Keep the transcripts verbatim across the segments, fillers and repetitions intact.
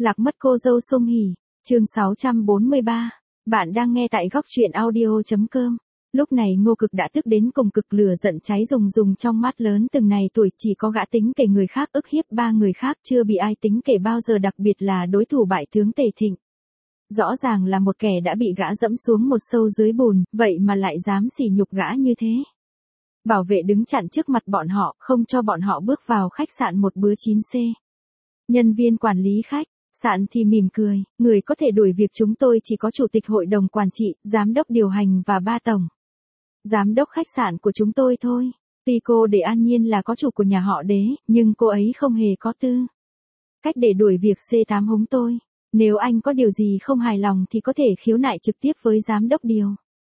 Lạc mất cô dâu Sung Hỉ, chương sáu trăm bốn mươi ba. Bạn đang nghe tại góc truyện audio.com. Lúc này Ngô Cực đã tức đến cùng cực, lửa giận cháy rùng rùng trong mắt lớn, từng này tuổi chỉ có gã tính kể người khác ức hiếp ba người khác, chưa bị ai tính kể bao giờ, đặc biệt là đối thủ bại tướng Tề Thịnh. Rõ ràng là một kẻ đã bị gã dẫm xuống một sâu dưới bùn, vậy mà lại dám sỉ nhục gã như thế. Bảo vệ đứng chặn trước mặt bọn họ, không cho bọn họ bước vào khách sạn một bữa chín C. Nhân viên quản lý khách sạn thì mỉm cười, người có thể đuổi việc chúng tôi chỉ có chủ tịch hội đồng quản trị, giám đốc điều hành và ba tổng giám đốc khách sạn của chúng tôi thôi. Tuy cô để An Nhiên là có chủ của nhà họ Đế, nhưng cô ấy không hề có tư cách để đuổi việc C tám hống tôi. Nếu anh có điều gì không hài lòng thì có thể khiếu nại trực tiếp với giám đốc điều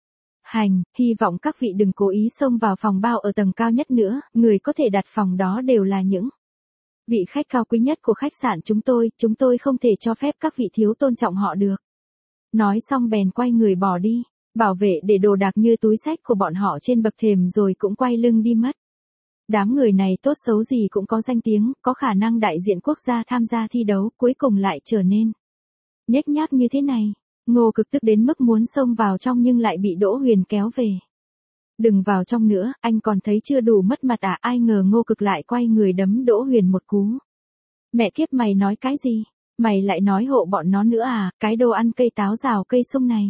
hành, hy vọng các vị đừng cố ý xông vào phòng bao ở tầng cao nhất nữa, người có thể đặt phòng đó đều là những vị khách cao quý nhất của khách sạn chúng tôi, chúng tôi không thể cho phép các vị thiếu tôn trọng họ được. Nói xong bèn quay người bỏ đi, bảo vệ để đồ đạc như túi xách của bọn họ trên bậc thềm rồi cũng quay lưng đi mất. Đám người này tốt xấu gì cũng có danh tiếng, có khả năng đại diện quốc gia tham gia thi đấu, cuối cùng lại trở nên nhếch nhác như thế này. Ngô Cực tức đến mức muốn xông vào trong nhưng lại bị Đỗ Huyền kéo về. Đừng vào trong nữa, anh còn thấy chưa đủ mất mặt à? Ai ngờ Ngô Cực lại quay người đấm Đỗ Huyền một cú. Mẹ kiếp, mày nói cái gì? Mày lại nói hộ bọn nó nữa à, cái đồ ăn cây táo rào cây sung này.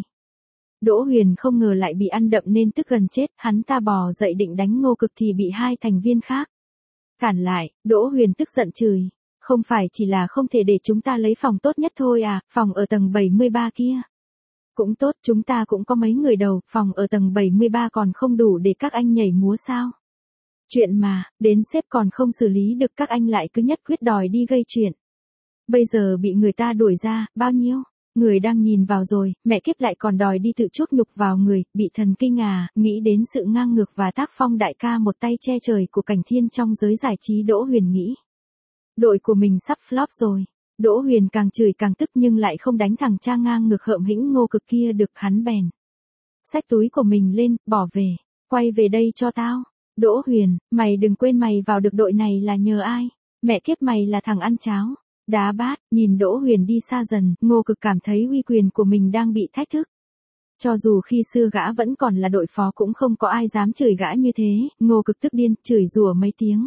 Đỗ Huyền không ngờ lại bị ăn đậm nên tức gần chết, hắn ta bò dậy định đánh Ngô Cực thì bị hai thành viên khác cản lại. Đỗ Huyền tức giận chửi, không phải chỉ là không thể để chúng ta lấy phòng tốt nhất thôi à, phòng ở tầng bảy mươi ba kia cũng tốt, chúng ta cũng có mấy người đầu, phòng ở tầng bảy mươi ba còn không đủ để các anh nhảy múa sao? Chuyện mà, đến sếp còn không xử lý được các anh lại cứ nhất quyết đòi đi gây chuyện. Bây giờ bị người ta đuổi ra, bao nhiêu người đang nhìn vào rồi, mẹ kiếp lại còn đòi đi tự chuốc nhục vào người, bị thần kinh à, nghĩ đến sự ngang ngược và tác phong đại ca một tay che trời của Cảnh Thiên trong giới giải trí. Đỗ Huyền nghĩ đội của mình sắp flop rồi. Đỗ Huyền càng chửi càng tức nhưng lại không đánh thằng cha ngang ngược hợm hĩnh Ngô Cực kia được, hắn bèn xách túi của mình lên, bỏ về, quay về đây cho tao. Đỗ Huyền, mày đừng quên mày vào được đội này là nhờ ai? Mẹ kiếp, mày là thằng ăn cháo đá bát. Nhìn Đỗ Huyền đi xa dần, Ngô Cực cảm thấy uy quyền của mình đang bị thách thức. Cho dù khi xưa gã vẫn còn là đội phó cũng không có ai dám chửi gã như thế. Ngô Cực tức điên, chửi rủa mấy tiếng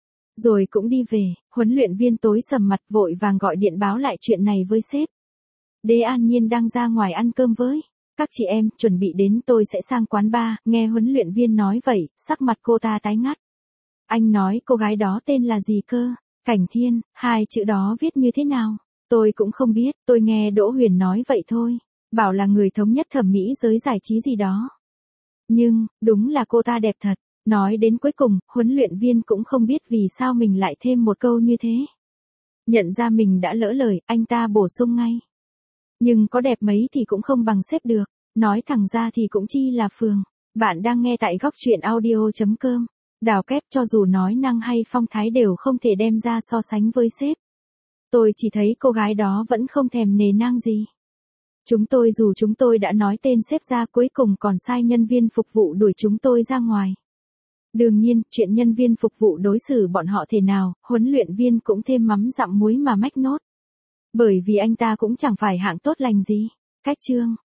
rồi cũng đi về. Huấn luyện viên tối sầm mặt, vội vàng gọi điện báo lại chuyện này với sếp. Đế An Nhiên đang ra ngoài ăn cơm với các chị em, chuẩn bị đến, tôi sẽ sang quán bar. Nghe huấn luyện viên nói vậy, sắc mặt cô ta tái ngắt. Anh nói cô gái đó tên là gì cơ? Cảnh Thiên, hai chữ đó viết như thế nào? Tôi cũng không biết, tôi nghe Đỗ Huyền nói vậy thôi, bảo là người thống nhất thẩm mỹ giới giải trí gì đó. Nhưng, đúng là cô ta đẹp thật. Nói đến cuối cùng, huấn luyện viên cũng không biết vì sao mình lại thêm một câu như thế. Nhận ra mình đã lỡ lời, anh ta bổ sung ngay. Nhưng có đẹp mấy thì cũng không bằng sếp được, nói thẳng ra thì cũng chi là phường. Bạn đang nghe tại góc truyện audio.com. Đào kép, cho dù nói năng hay phong thái đều không thể đem ra so sánh với sếp. Tôi chỉ thấy cô gái đó vẫn không thèm nề nang gì. Chúng tôi dù chúng tôi đã nói tên sếp ra, cuối cùng còn sai nhân viên phục vụ đuổi chúng tôi ra ngoài. Đương nhiên, chuyện nhân viên phục vụ đối xử bọn họ thế nào, huấn luyện viên cũng thêm mắm dặm muối mà mách nốt. Bởi vì anh ta cũng chẳng phải hạng tốt lành gì. Cách chương